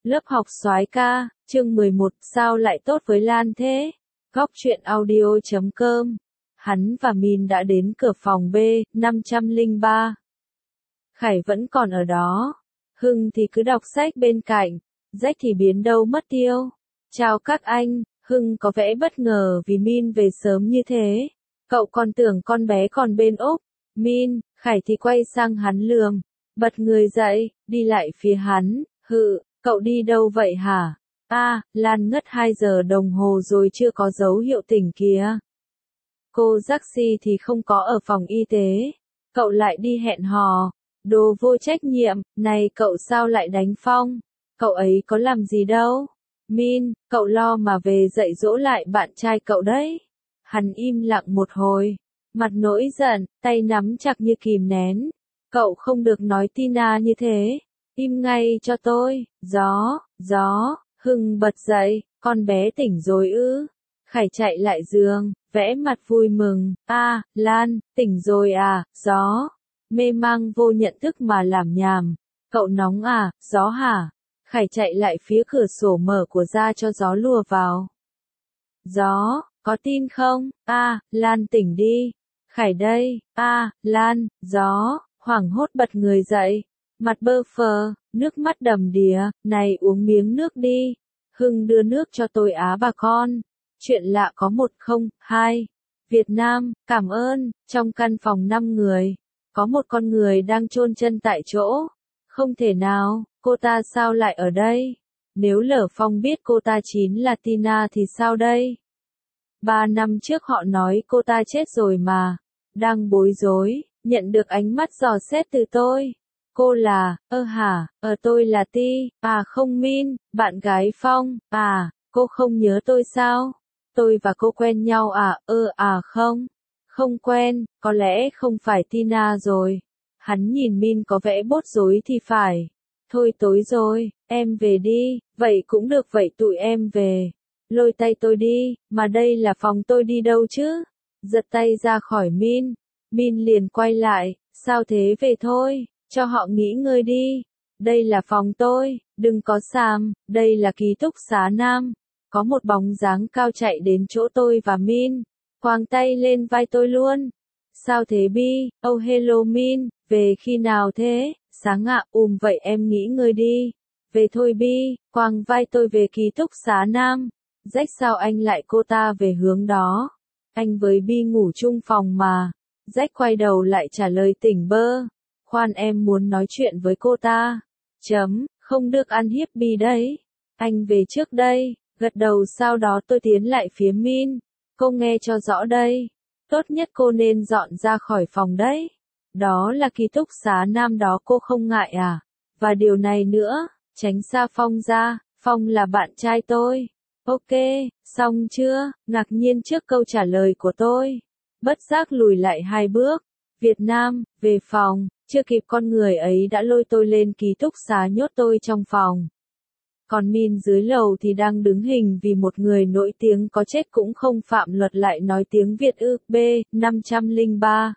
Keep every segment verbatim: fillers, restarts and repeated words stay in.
Lớp học soái ca, chương mười một, sao lại tốt với Lan thế? Góc truyện audio chấm com. Hắn và Min đã đến cửa phòng B, năm trăm lẻ ba. Khải vẫn còn ở đó. Hưng thì cứ đọc sách bên cạnh. Jack thì biến đâu mất tiêu. Chào các anh, Hưng có vẻ bất ngờ vì Min về sớm như thế. Cậu còn tưởng con bé còn bên Úc. Min, Khải thì quay sang hắn lườm. Bật người dậy, đi lại phía hắn, hự, cậu đi đâu vậy hả? À, Lan ngất hai giờ đồng hồ rồi chưa có dấu hiệu tỉnh kìa. Cô Jaxi thì không có ở phòng y tế. Cậu lại đi hẹn hò. Đồ vô trách nhiệm, này cậu sao lại đánh Phong? Cậu ấy có làm gì đâu. Min, cậu lo mà về dạy dỗ lại bạn trai cậu đấy. Hắn im lặng một hồi. Mặt nổi giận, tay nắm chặt như kìm nén. Cậu không được nói Tina như thế. Im ngay cho tôi. Gió, gió, Hưng bật dậy, con bé tỉnh rồi ư. Khải chạy lại giường, vẽ mặt vui mừng. À, Lan, tỉnh rồi à, gió. Mê mang vô nhận thức mà làm nhảm. Cậu nóng à, gió hả? Khải chạy lại phía cửa sổ mở của ra cho gió lùa vào. Gió, có tin không? À, Lan tỉnh đi. Khải đây. À, Lan, gió. Hoảng hốt bật người dậy, mặt bơ phờ, nước mắt đầm đìa, này uống miếng nước đi. Hưng đưa nước cho tôi á bà con. Chuyện lạ có một không, hai. Việt Nam, cảm ơn, trong căn phòng năm người. Có một con người đang chôn chân tại chỗ. Không thể nào, cô ta sao lại ở đây? Nếu lỡ Phong biết cô ta chính là Tina thì sao đây? Ba năm trước họ nói cô ta chết rồi mà. Đang bối rối. Nhận được ánh mắt dò xét từ tôi. Cô là, ơ hả, ờ tôi là Ti, à không Min, bạn gái Phong, à, cô không nhớ tôi sao? Tôi và cô quen nhau à, ơ à không, không quen, có lẽ không phải Tina rồi. Hắn nhìn Min có vẻ bối rối thì phải. Thôi tối rồi, em về đi, vậy cũng được vậy tụi em về. Lôi tay tôi đi, mà đây là phòng tôi đi đâu chứ? Giật tay ra khỏi Min. Min liền quay lại, sao thế về thôi, cho họ nghỉ ngơi đi. Đây là phòng tôi, đừng có xàm, đây là ký túc xá nam. Có một bóng dáng cao chạy đến chỗ tôi và Min, quàng tay lên vai tôi luôn. Sao thế Bi, oh hello Min, về khi nào thế? Sáng ạ, ùm vậy em nghỉ ngơi đi. Về thôi Bi, quàng vai tôi về ký túc xá nam. Rách sao anh lại cô ta về hướng đó? Anh với Bi ngủ chung phòng mà. Jack quay đầu lại trả lời tỉnh bơ. Khoan em muốn nói chuyện với cô ta. Chấm, không được ăn hiếp Bi đấy. Anh về trước đây, gật đầu sau đó tôi tiến lại phía Min. Cô nghe cho rõ đây. Tốt nhất cô nên dọn ra khỏi phòng đấy. Đó là ký túc xá nam đó cô không ngại à? Và điều này nữa, tránh xa Phong ra, Phong là bạn trai tôi. Ok, xong chưa? Ngạc nhiên trước câu trả lời của tôi. Bất giác lùi lại hai bước. Việt Nam, về phòng, chưa kịp con người ấy đã lôi tôi lên ký túc xá nhốt tôi trong phòng. Còn Min dưới lầu thì đang đứng hình vì một người nổi tiếng có chết cũng không phạm luật lại nói tiếng Việt ư. B, năm trăm lẻ ba.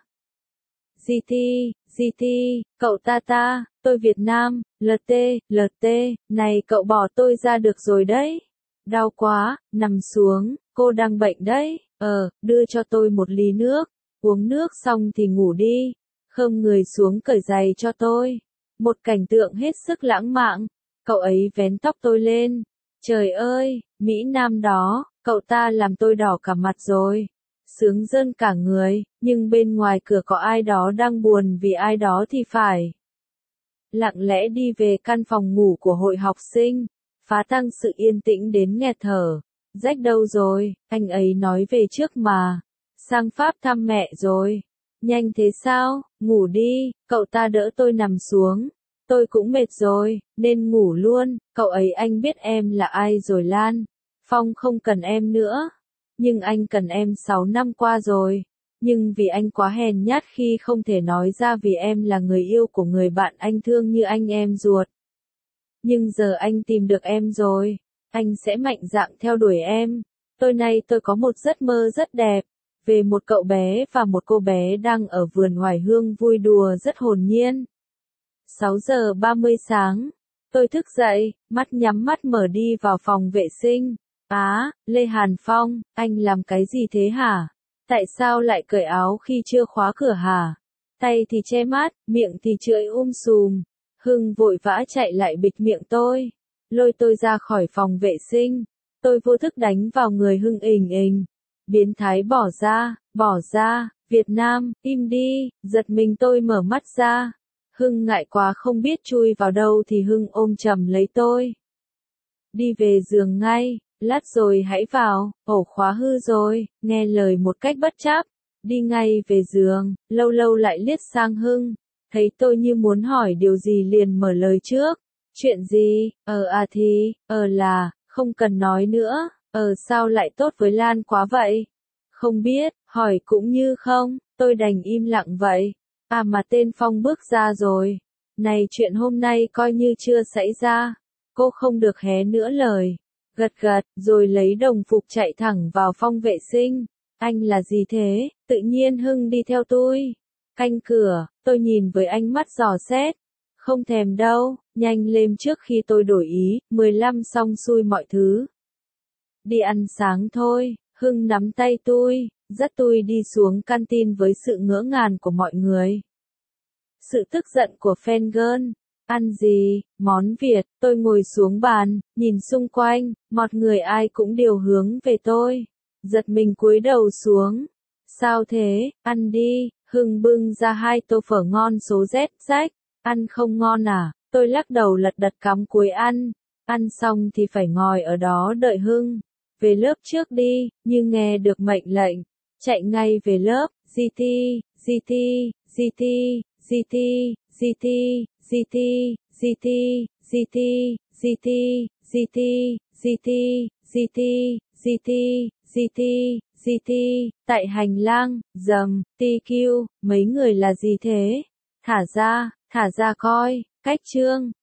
giê tê, giê tê, cậu ta ta, tôi Việt Nam, lờ tê, lờ tê, này cậu bỏ tôi ra được rồi đấy. Đau quá, nằm xuống, cô đang bệnh đấy. Ờ, đưa cho tôi một ly nước. Uống nước xong thì ngủ đi. Khom người xuống cởi giày cho tôi. Một cảnh tượng hết sức lãng mạn. Cậu ấy vén tóc tôi lên. Trời ơi, Mỹ Nam đó, cậu ta làm tôi đỏ cả mặt rồi. Sướng rơn cả người, nhưng bên ngoài cửa có ai đó đang buồn vì ai đó thì phải. Lặng lẽ đi về căn phòng ngủ của hội học sinh. Phá tăng sự yên tĩnh đến nghẹt thở. Jack đâu rồi, anh ấy nói về trước mà. Sang Pháp thăm mẹ rồi. Nhanh thế sao, ngủ đi, cậu ta đỡ tôi nằm xuống. Tôi cũng mệt rồi, nên ngủ luôn, cậu ấy anh biết em là ai rồi Lan. Phong không cần em nữa. Nhưng anh cần em sáu năm qua rồi. Nhưng vì anh quá hèn nhát khi không thể nói ra vì em là người yêu của người bạn anh thương như anh em ruột. Nhưng giờ anh tìm được em rồi. Anh sẽ mạnh dạn theo đuổi em. Tối nay tôi có một giấc mơ rất đẹp. Về một cậu bé và một cô bé đang ở vườn Hoài Hương vui đùa rất hồn nhiên. sáu giờ ba mươi sáng. Tôi thức dậy, mắt nhắm mắt mở đi vào phòng vệ sinh. Á, Lê Hàn Phong, anh làm cái gì thế hả? Tại sao lại cởi áo khi chưa khóa cửa hả? Tay thì che mắt, miệng thì chửi um sùm. Hưng vội vã chạy lại bịt miệng tôi, lôi tôi ra khỏi phòng vệ sinh. Tôi vô thức đánh vào người Hưng ình ình. Biến thái bỏ ra, bỏ ra, Việt Nam, im đi, giật mình tôi mở mắt ra. Hưng ngại quá không biết chui vào đâu thì Hưng ôm chầm lấy tôi. Đi về giường ngay, lát rồi hãy vào, ổ khóa hư rồi, nghe lời một cách bất chấp. Đi ngay về giường, lâu lâu lại liếc sang Hưng. Thấy tôi như muốn hỏi điều gì liền mở lời trước. Chuyện gì? Ờ à thì, ờ là, không cần nói nữa, ờ sao lại tốt với Lan quá vậy? Không biết, hỏi cũng như không, tôi đành im lặng vậy. À mà tên Phong bước ra rồi. Này chuyện hôm nay coi như chưa xảy ra. Cô không được hé nữa lời. Gật gật, rồi lấy đồng phục chạy thẳng vào phòng vệ sinh. Anh là gì thế? Tự nhiên Hưng đi theo tôi. Canh cửa, tôi nhìn với ánh mắt dò xét. Không thèm đâu, nhanh lên trước khi tôi đổi ý, mười lăm xong xuôi mọi thứ. Đi ăn sáng thôi, Hưng nắm tay tôi, dắt tôi đi xuống canteen với sự ngỡ ngàng của mọi người. Sự tức giận của fan girl. Ăn gì? Món Việt. Tôi ngồi xuống bàn, nhìn xung quanh, mọi người ai cũng đều hướng về tôi. Giật mình cúi đầu xuống. Sao thế? Ăn đi. Hưng bưng ra hai tô phở ngon số Z rách. Ăn không ngon à? Tôi lắc đầu lật đật cắm cúi ăn. Ăn xong thì phải ngồi ở đó đợi Hưng. Về lớp trước đi, như nghe được mệnh lệnh. Chạy ngay về lớp. giê tê, giê tê, giê tê, giê tê, giê tê, giê tê, giê tê, giê tê, giê tê, giê tê, giê tê, giê tê, giê tê, giê tê, giê tê, tại hành lang, dầm, tê quy, mấy người là gì thế? Thả ra, thả ra coi, cách trương.